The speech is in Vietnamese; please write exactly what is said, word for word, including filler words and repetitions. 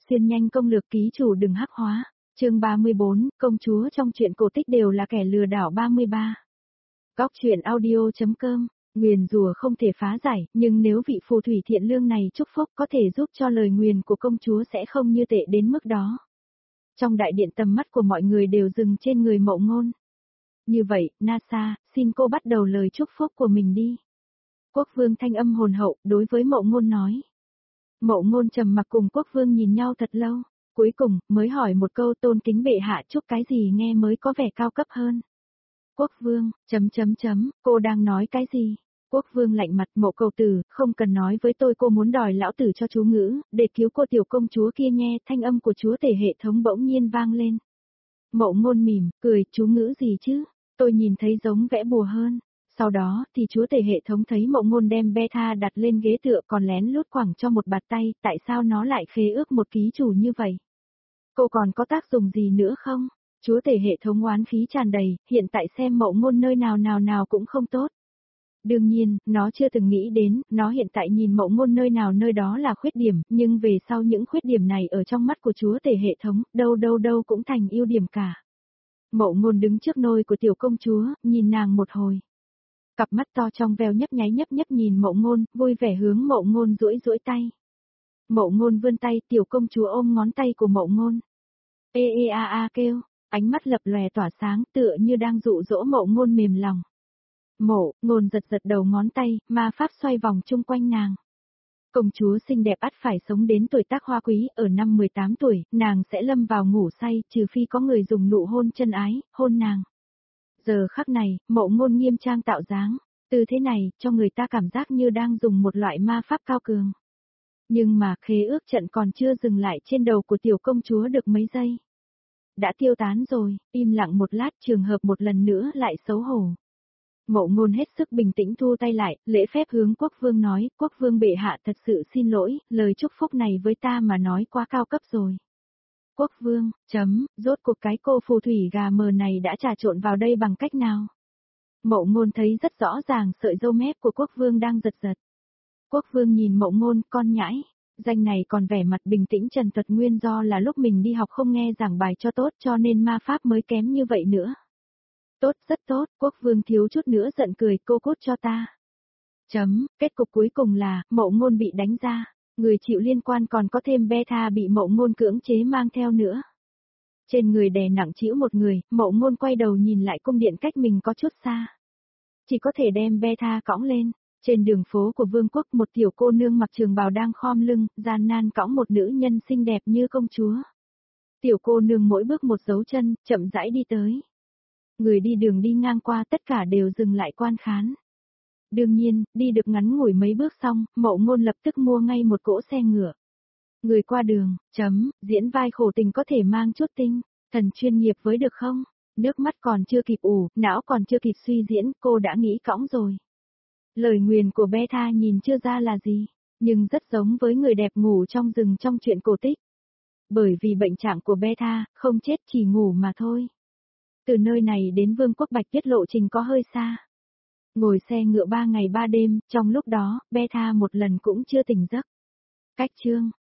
Xuyên nhanh công lược ký chủ đừng hắc hóa. Chương ba mươi bốn, công chúa trong truyện cổ tích đều là kẻ lừa đảo ba mươi ba. Góc truyện audio.com, nguyền rủa không thể phá giải, nhưng nếu vị phù thủy thiện lương này chúc phúc có thể giúp cho lời nguyền của công chúa sẽ không như tệ đến mức đó. Trong đại điện tầm mắt của mọi người đều dừng trên người Mậu Ngôn. Như vậy, Nasa, xin cô bắt đầu lời chúc phúc của mình đi. Quốc vương thanh âm hồn hậu, đối với Mậu Ngôn nói. Mậu Ngôn trầm mặc cùng quốc vương nhìn nhau thật lâu, cuối cùng, mới hỏi một câu tôn kính bệ hạ chúc cái gì nghe mới có vẻ cao cấp hơn. Quốc vương, chấm chấm chấm, cô đang nói cái gì? Quốc vương lạnh mặt, Mậu cầu tử, không cần nói với tôi cô muốn đòi lão tử cho chú ngữ, để cứu cô tiểu công chúa kia nghe, thanh âm của chúa tể hệ thống bỗng nhiên vang lên. Mậu Ngôn mỉm, cười, chú ngữ gì chứ? Tôi nhìn thấy giống vẽ bùa hơn. Sau đó, thì chúa tể hệ thống thấy Mậu Ngôn đem beta đặt lên ghế tựa còn lén lút quẳng cho một bạt tay, tại sao nó lại khế ước một ký chủ như vậy? Cô còn có tác dụng gì nữa không? Chúa tể hệ thống oán khí tràn đầy, hiện tại xem Mậu Ngôn nơi nào nào nào cũng không tốt. Đương nhiên, nó chưa từng nghĩ đến, nó hiện tại nhìn Mậu Ngôn nơi nào nơi đó là khuyết điểm, nhưng về sau những khuyết điểm này ở trong mắt của chúa tể hệ thống, đâu đâu đâu cũng thành ưu điểm cả. Mậu Ngôn đứng trước nôi của tiểu công chúa, nhìn nàng một hồi. Cặp mắt to trong veo nhấp nháy nhấp nhấp nhìn Mậu Ngôn, vui vẻ hướng Mậu Ngôn duỗi duỗi tay. Mậu Ngôn vươn tay, tiểu công chúa ôm ngón tay của Mậu Ngôn. Ê ê a a kêu, ánh mắt lập lòe tỏa sáng tựa như đang dụ dỗ Mậu Ngôn mềm lòng. Mộ, Ngôn giật giật đầu ngón tay, ma pháp xoay vòng chung quanh nàng. Công chúa xinh đẹp ắt phải sống đến tuổi tác hoa quý, ở năm mười tám tuổi, nàng sẽ lâm vào ngủ say, trừ phi có người dùng nụ hôn chân ái, hôn nàng. Giờ khắc này, Mậu Ngôn nghiêm trang tạo dáng, từ thế này, cho người ta cảm giác như đang dùng một loại ma pháp cao cường. Nhưng mà khế ước trận còn chưa dừng lại trên đầu của tiểu công chúa được mấy giây. Đã tiêu tán rồi, im lặng một lát trường hợp một lần nữa lại xấu hổ. Mậu Ngôn hết sức bình tĩnh thu tay lại, lễ phép hướng quốc vương nói, quốc vương bệ hạ thật sự xin lỗi, lời chúc phúc này với ta mà nói quá cao cấp rồi. Quốc vương, chấm, rốt cuộc cái cô phù thủy gà mờ này đã trà trộn vào đây bằng cách nào? Mậu Ngôn thấy rất rõ ràng sợi râu mép của quốc vương đang giật giật. Quốc vương nhìn Mậu Ngôn, con nhãi, danh này còn vẻ mặt bình tĩnh trần thuật nguyên do là lúc mình đi học không nghe giảng bài cho tốt cho nên ma pháp mới kém như vậy nữa. Tốt, rất tốt, quốc vương thiếu chút nữa giận cười, cô cút cho ta. Chấm, kết cục cuối cùng là, Mậu Ngôn bị đánh ra, người chịu liên quan còn có thêm beta bị Mậu Ngôn cưỡng chế mang theo nữa. Trên người đè nặng chịu một người, Mậu Ngôn quay đầu nhìn lại cung điện cách mình có chút xa. Chỉ có thể đem beta cõng lên, trên đường phố của vương quốc một tiểu cô nương mặc trường bào đang khom lưng, gian nan cõng một nữ nhân xinh đẹp như công chúa. Tiểu cô nương mỗi bước một dấu chân, chậm rãi đi tới. Người đi đường đi ngang qua tất cả đều dừng lại quan khán. Đương nhiên, đi được ngắn ngủi mấy bước xong, Mậu Ngôn lập tức mua ngay một cỗ xe ngựa. Người qua đường, chấm, diễn vai khổ tình có thể mang chút tinh, thần chuyên nghiệp với được không? Nước mắt còn chưa kịp ủ, não còn chưa kịp suy diễn, cô đã nghĩ cõng rồi. Lời nguyền của beta nhìn chưa ra là gì, nhưng rất giống với người đẹp ngủ trong rừng trong truyện cổ tích. Bởi vì bệnh trạng của beta, không chết chỉ ngủ mà thôi. Từ nơi này đến Vương quốc Bạch Tuyết lộ trình có hơi xa. Ngồi xe ngựa ba ngày ba đêm, trong lúc đó, beta một lần cũng chưa tỉnh giấc. Cách chương,